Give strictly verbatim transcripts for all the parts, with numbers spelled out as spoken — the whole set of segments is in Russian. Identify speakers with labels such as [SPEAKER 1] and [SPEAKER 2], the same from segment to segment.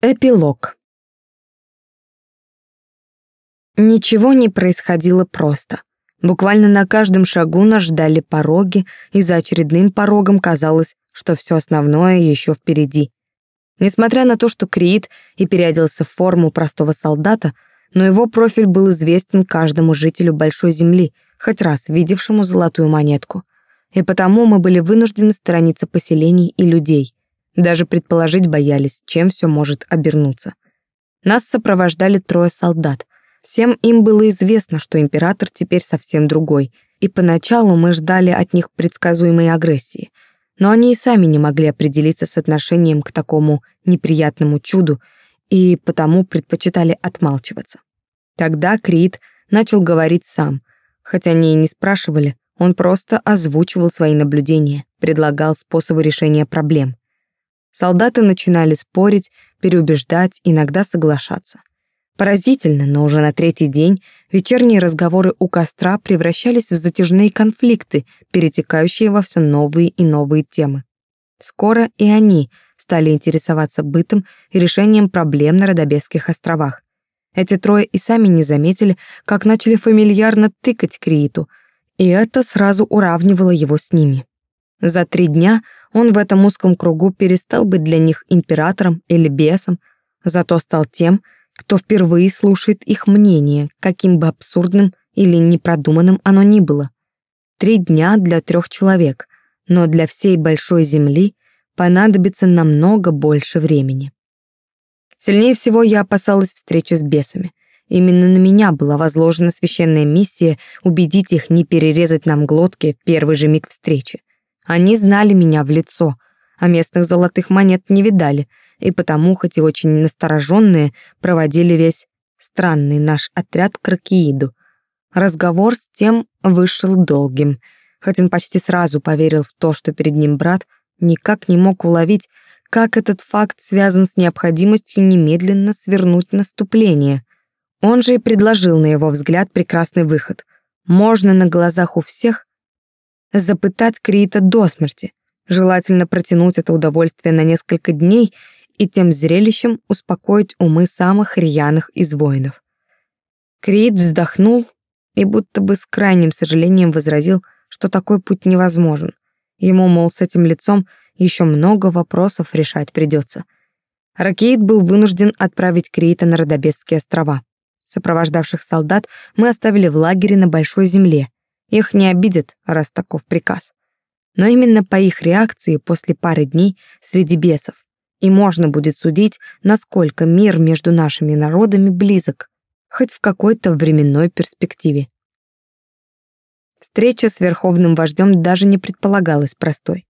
[SPEAKER 1] Эпилог. Ничего не происходило просто. Буквально на каждом шагу нас ждали пороги, и за очередным порогом казалось, что все основное еще впереди. Несмотря на то, что Криит и переоделся в форму простого солдата, но его профиль был известен каждому жителю Большой Земли, хоть раз видевшему золотую монетку. И потому мы были вынуждены сторониться поселений и людей. Даже предположить боялись, чем все может обернуться. Нас сопровождали трое солдат. Всем им было известно, что император теперь совсем другой, и поначалу мы ждали от них предсказуемой агрессии. Но они и сами не могли определиться с отношением к такому неприятному чуду, и потому предпочитали отмалчиваться. Тогда Криит начал говорить сам, хотя они и не спрашивали, он просто озвучивал свои наблюдения, предлагал способы решения проблем. Солдаты начинали спорить, переубеждать, иногда соглашаться. Поразительно, но уже на третий день вечерние разговоры у костра превращались в затяжные конфликты, перетекающие во все новые и новые темы. Скоро и они стали интересоваться бытом и решением проблем на Родобесских островах. Эти трое и сами не заметили, как начали фамильярно тыкать Крииту, и это сразу уравнивало его с ними. За три дня он в этом узком кругу перестал быть для них императором или бесом, зато стал тем, кто впервые слушает их мнение, каким бы абсурдным или непродуманным оно ни было. Три дня для трех человек, но для всей Большой Земли понадобится намного больше времени. Сильнее всего я опасалась встречи с бесами. Именно на меня была возложена священная миссия убедить их не перерезать нам глотки в первый же миг встречи. Они знали меня в лицо, а местных золотых монет не видали, и потому, хоть и очень настороженные, проводили весь странный наш отряд к Ракеиду. Разговор с тем вышел долгим. Хоть он почти сразу поверил в то, что перед ним брат, никак не мог уловить, как этот факт связан с необходимостью немедленно свернуть наступление. Он же и предложил, на его взгляд, прекрасный выход. Можно на глазах у всех запытать Криита до смерти, желательно протянуть это удовольствие на несколько дней и тем зрелищем успокоить умы самых рьяных из воинов. Криит вздохнул и будто бы с крайним сожалением возразил, что такой путь невозможен. Ему, мол, с этим лицом еще много вопросов решать придется. Ракеид был вынужден отправить Криита на Родобесские острова. Сопровождавших солдат мы оставили в лагере на Большой Земле. Их не обидят, раз таков приказ. Но именно по их реакции после пары дней среди бесов и можно будет судить, насколько мир между нашими народами близок, хоть в какой-то временной перспективе. Встреча с верховным вождем даже не предполагалась простой.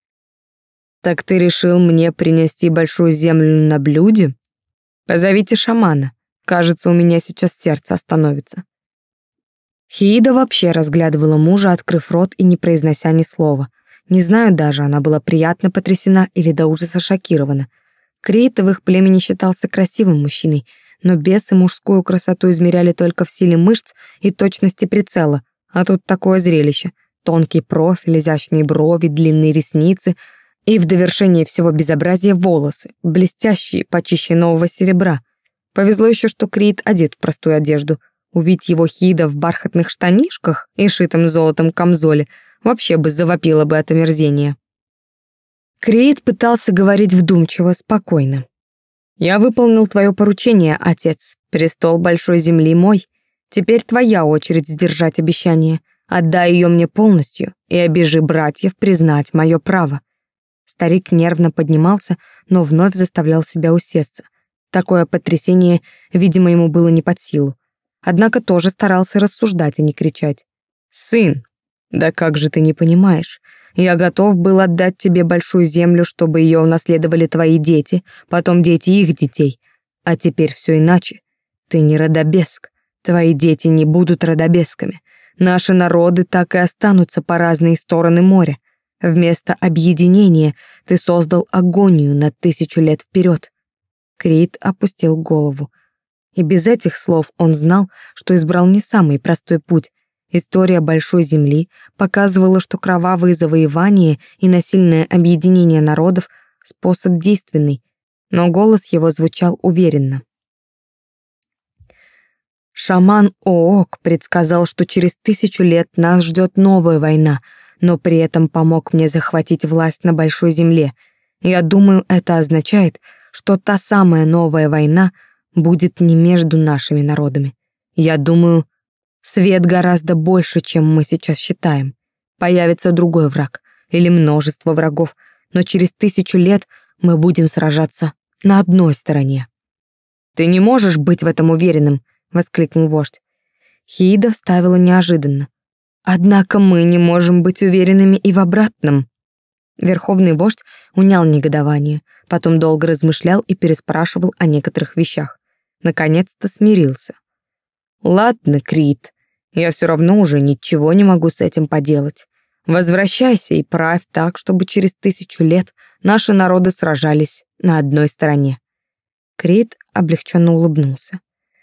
[SPEAKER 1] «Так ты решил мне принести Большую Землю на блюде? Позовите шамана. Кажется, у меня сейчас сердце остановится». Хиида вообще разглядывала мужа, открыв рот и не произнося ни слова. Не знаю даже, она была приятно потрясена или до ужаса шокирована. Криит в их племени считался красивым мужчиной, но бесы мужскую красоту измеряли только в силе мышц и точности прицела, а тут такое зрелище. Тонкий профиль, изящные брови, длинные ресницы и в довершение всего безобразия волосы, блестящие, почище нового серебра. Повезло еще, что Криит одет в простую одежду. Увидеть его Хиида в бархатных штанишках и шитом золотом камзоле вообще бы завопило бы от омерзения. Криит пытался говорить вдумчиво, спокойно. «Я выполнил твое поручение, отец. Престол Большой Земли мой. Теперь твоя очередь сдержать обещание. Отдай ее мне полностью и обижи братьев признать мое право». Старик нервно поднимался, но вновь заставлял себя усесться. Такое потрясение, видимо, ему было не под силу. Однако тоже старался рассуждать, а не кричать. «Сын, да как же ты не понимаешь? Я готов был отдать тебе Большую Землю, чтобы ее унаследовали твои дети, потом дети их детей. А теперь все иначе. Ты не Родобеск. Твои дети не будут Родобесками. Наши народы так и останутся по разные стороны моря. Вместо объединения ты создал агонию на тысячу лет вперед». Криит опустил голову. И без этих слов он знал, что избрал не самый простой путь. История Большой Земли показывала, что кровавые завоевания и насильное объединение народов — способ действенный. но голос его звучал уверенно. Шаман Оок предсказал, что через тысячу лет нас ждет новая война, но при этом помог мне захватить власть на большой земле. Я думаю, это означает, что та самая новая война будет не между нашими народами. Я думаю, свет гораздо больше, чем мы сейчас считаем. Появится другой враг или множество врагов, но через тысячу лет мы будем сражаться на одной стороне. «Ты не можешь быть в этом уверенным», — воскликнул вождь. Хиида вставила неожиданно. «Однако мы не можем быть уверенными и в обратном». Верховный вождь унял негодование, потом долго размышлял и переспрашивал о некоторых вещах. Наконец-то смирился. «Ладно, Крит, я все равно уже ничего не могу с этим поделать. Возвращайся и правь так, чтобы через тысячу лет наши народы сражались на одной стороне». Крит облегченно улыбнулся.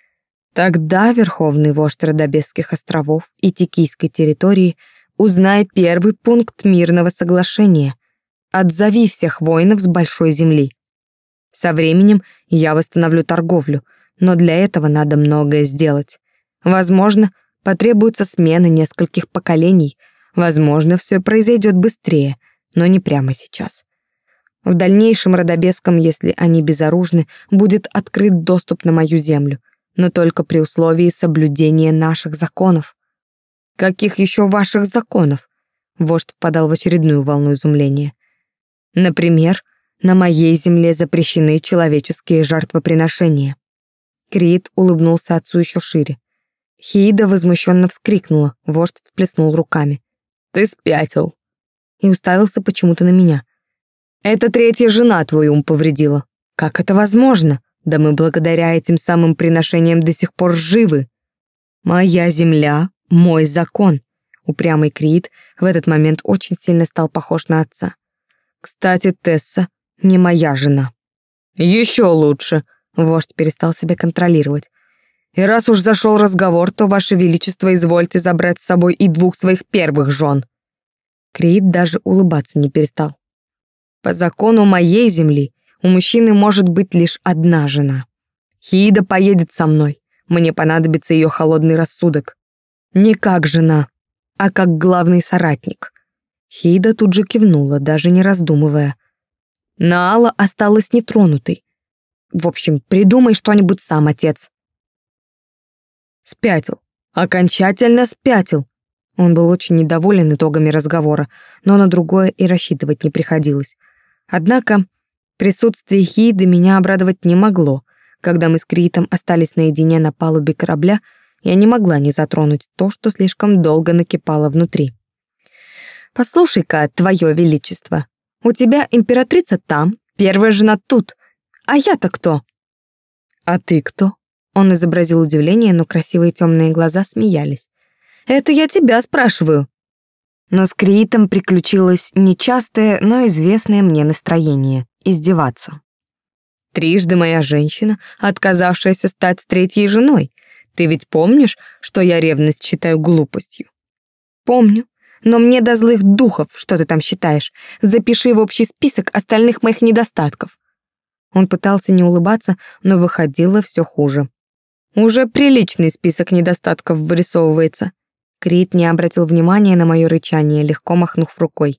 [SPEAKER 1] «Тогда верховный вождь Родобесских островов и Тикийской территории, узнай первый пункт мирного соглашения. Отзови всех воинов с большой земли. Со временем я восстановлю торговлю, но для этого надо многое сделать. Возможно, потребуется смена нескольких поколений, возможно, все произойдет быстрее, но не прямо сейчас. В дальнейшем Родобескам, если они безоружны, будет открыт доступ на мою землю, но только при условии соблюдения наших законов». «Каких еще ваших законов?» Вождь впадал в очередную волну изумления. «Например, на моей земле запрещены человеческие жертвоприношения». Крит улыбнулся отцу еще шире. Хиида возмущенно вскрикнула, вождь всплеснул руками. «Ты спятил!» И уставился почему-то на меня. «Это третья жена твой ум повредила. Как это возможно? Да мы благодаря этим самым приношениям до сих пор живы. Моя земля, мой закон». Упрямый Крит в этот момент очень сильно стал похож на отца. «Кстати, Тесса не моя жена». «Еще лучше», — вождь перестал себя контролировать. «И раз уж зашел разговор, то, ваше величество, извольте забрать с собой и двух своих первых жен». Крит даже улыбаться не перестал. «По закону моей земли у мужчины может быть лишь одна жена. Хиида поедет со мной, мне понадобится ее холодный рассудок. Не как жена, а как главный соратник». Хиида тут же кивнула, даже не раздумывая. Наала осталась нетронутой. «В общем, придумай что-нибудь сам, отец». Спятил, окончательно спятил. Он был очень недоволен итогами разговора, но на другое и рассчитывать не приходилось. Однако присутствие Хииды меня обрадовать не могло. Когда мы с Критом остались наедине на палубе корабля, я не могла не затронуть то, что слишком долго накипало внутри. «Послушай-ка, твое величество, у тебя императрица там, первая жена тут, а я-то кто?» «А ты кто?» Он изобразил удивление, но красивые темные глаза смеялись. «Это я тебя спрашиваю». Но с Критом приключилось нечастое, но известное мне настроение — издеваться. «Трижды моя женщина, отказавшаяся стать третьей женой. Ты ведь помнишь, что я ревность считаю глупостью?» «Помню. Но мне до злых духов, что ты там считаешь. Запиши в общий список остальных моих недостатков». Он пытался не улыбаться, но выходило все хуже. «Уже приличный список недостатков вырисовывается». Крит не обратил внимания на мое рычание, легко махнув рукой.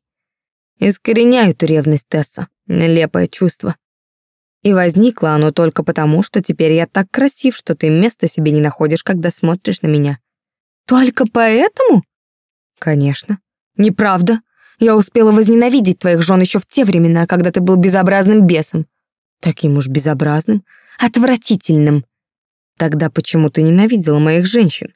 [SPEAKER 1] «Искореняю эту ревность, Тесса. Нелепое чувство. И возникло оно только потому, что теперь я так красив, что ты места себе не находишь, когда смотришь на меня». «Только поэтому?» «Конечно. Неправда. Я успела возненавидеть твоих жен еще в те времена, когда ты был безобразным бесом». «Таким уж безобразным? Отвратительным». «Тогда почему ты ненавидела моих женщин?»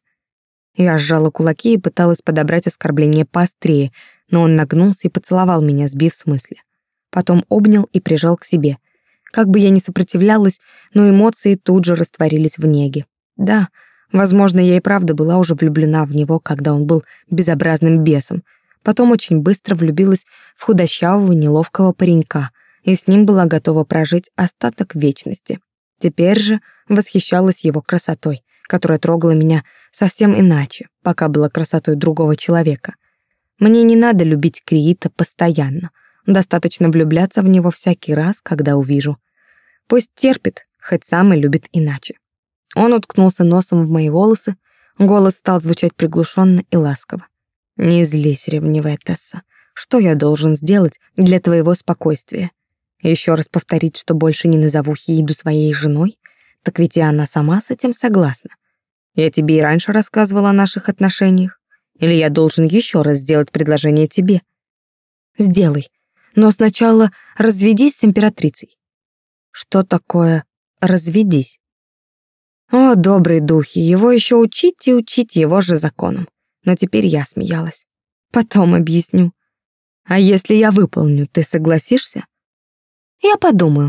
[SPEAKER 1] Я сжала кулаки и пыталась подобрать оскорбление поострее, но он нагнулся и поцеловал меня, сбив с мысли. Потом обнял и прижал к себе. Как бы я ни сопротивлялась, но эмоции тут же растворились в неге. Да, возможно, я и правда была уже влюблена в него, когда он был безобразным бесом. Потом очень быстро влюбилась в худощавого, неловкого паренька, и с ним была готова прожить остаток вечности. Теперь же восхищалась его красотой, которая трогала меня совсем иначе, пока была красотой другого человека. Мне не надо любить Криита постоянно. Достаточно влюбляться в него всякий раз, когда увижу. Пусть терпит, хоть сам и любит иначе. Он уткнулся носом в мои волосы, голос стал звучать приглушенно и ласково. «Не злись, ревнивая Тесса. Что я должен сделать для твоего спокойствия? Еще раз повторить, что больше не назову Хииду своей женой? Так ведь и она сама с этим согласна. Я тебе и раньше рассказывала о наших отношениях. Или я должен еще раз сделать предложение тебе? Сделай, но сначала разведись с императрицей». Что такое «разведись»? О, добрые духи, его еще учить и учить его же законам. Но теперь я смеялась. Потом объясню. А если я выполню, ты согласишься? Я подумаю.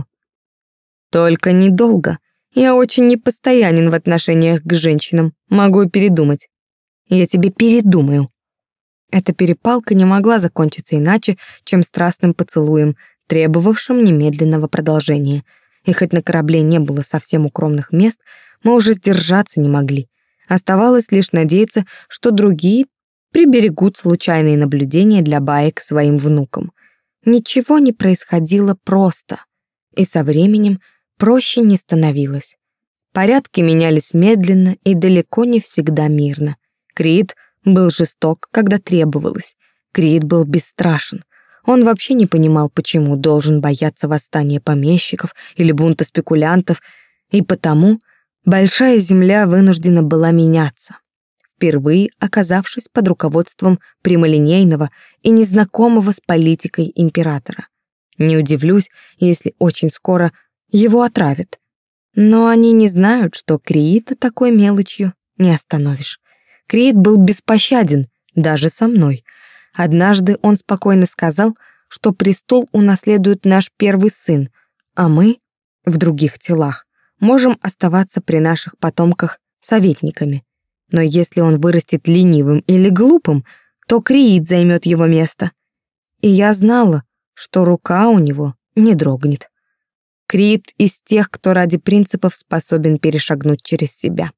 [SPEAKER 1] Только недолго. Я очень непостоянен в отношениях к женщинам. Могу и передумать. Я тебе передумаю. Эта перепалка не могла закончиться иначе, чем страстным поцелуем, требовавшим немедленного продолжения. И хоть на корабле не было совсем укромных мест, мы уже сдержаться не могли. Оставалось лишь надеяться, что другие приберегут случайные наблюдения для баек своим внукам. Ничего не происходило просто, и со временем проще не становилось. Порядки менялись медленно и далеко не всегда мирно. Криит был жесток, когда требовалось. Криит был бесстрашен. Он вообще не понимал, почему должен бояться восстания помещиков или бунта спекулянтов, и потому большая земля вынуждена была меняться, впервые оказавшись под руководством прямолинейного и незнакомого с политикой императора. Не удивлюсь, если очень скоро его отравят. Но они не знают, что Криита такой мелочью не остановишь. Криит был беспощаден даже со мной. Однажды он спокойно сказал, что престол унаследует наш первый сын, а мы, в других телах, можем оставаться при наших потомках советниками. Но если он вырастет ленивым или глупым, то Криит займет его место. И я знала, что рука у него не дрогнет. Криит из тех, кто ради принципов способен перешагнуть через себя.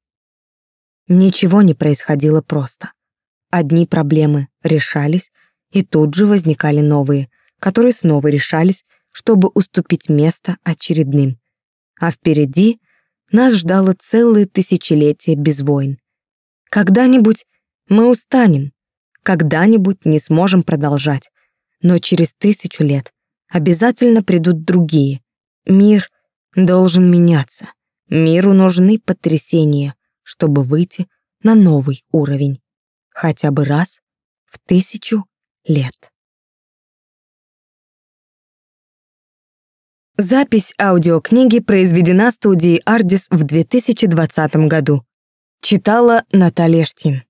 [SPEAKER 1] Ничего не происходило просто. Одни проблемы решались, и тут же возникали новые, которые снова решались, чтобы уступить место очередным. А впереди нас ждало целое тысячелетие без войн. Когда-нибудь мы устанем, когда-нибудь не сможем продолжать, но через тысячу лет обязательно придут другие. Мир должен меняться. Миру нужны потрясения, чтобы выйти на новый уровень. Хотя бы раз в тысячу лет. Запись аудиокниги произведена студией Ardis в две тысячи двадцатом году. Читала Наталья Штин.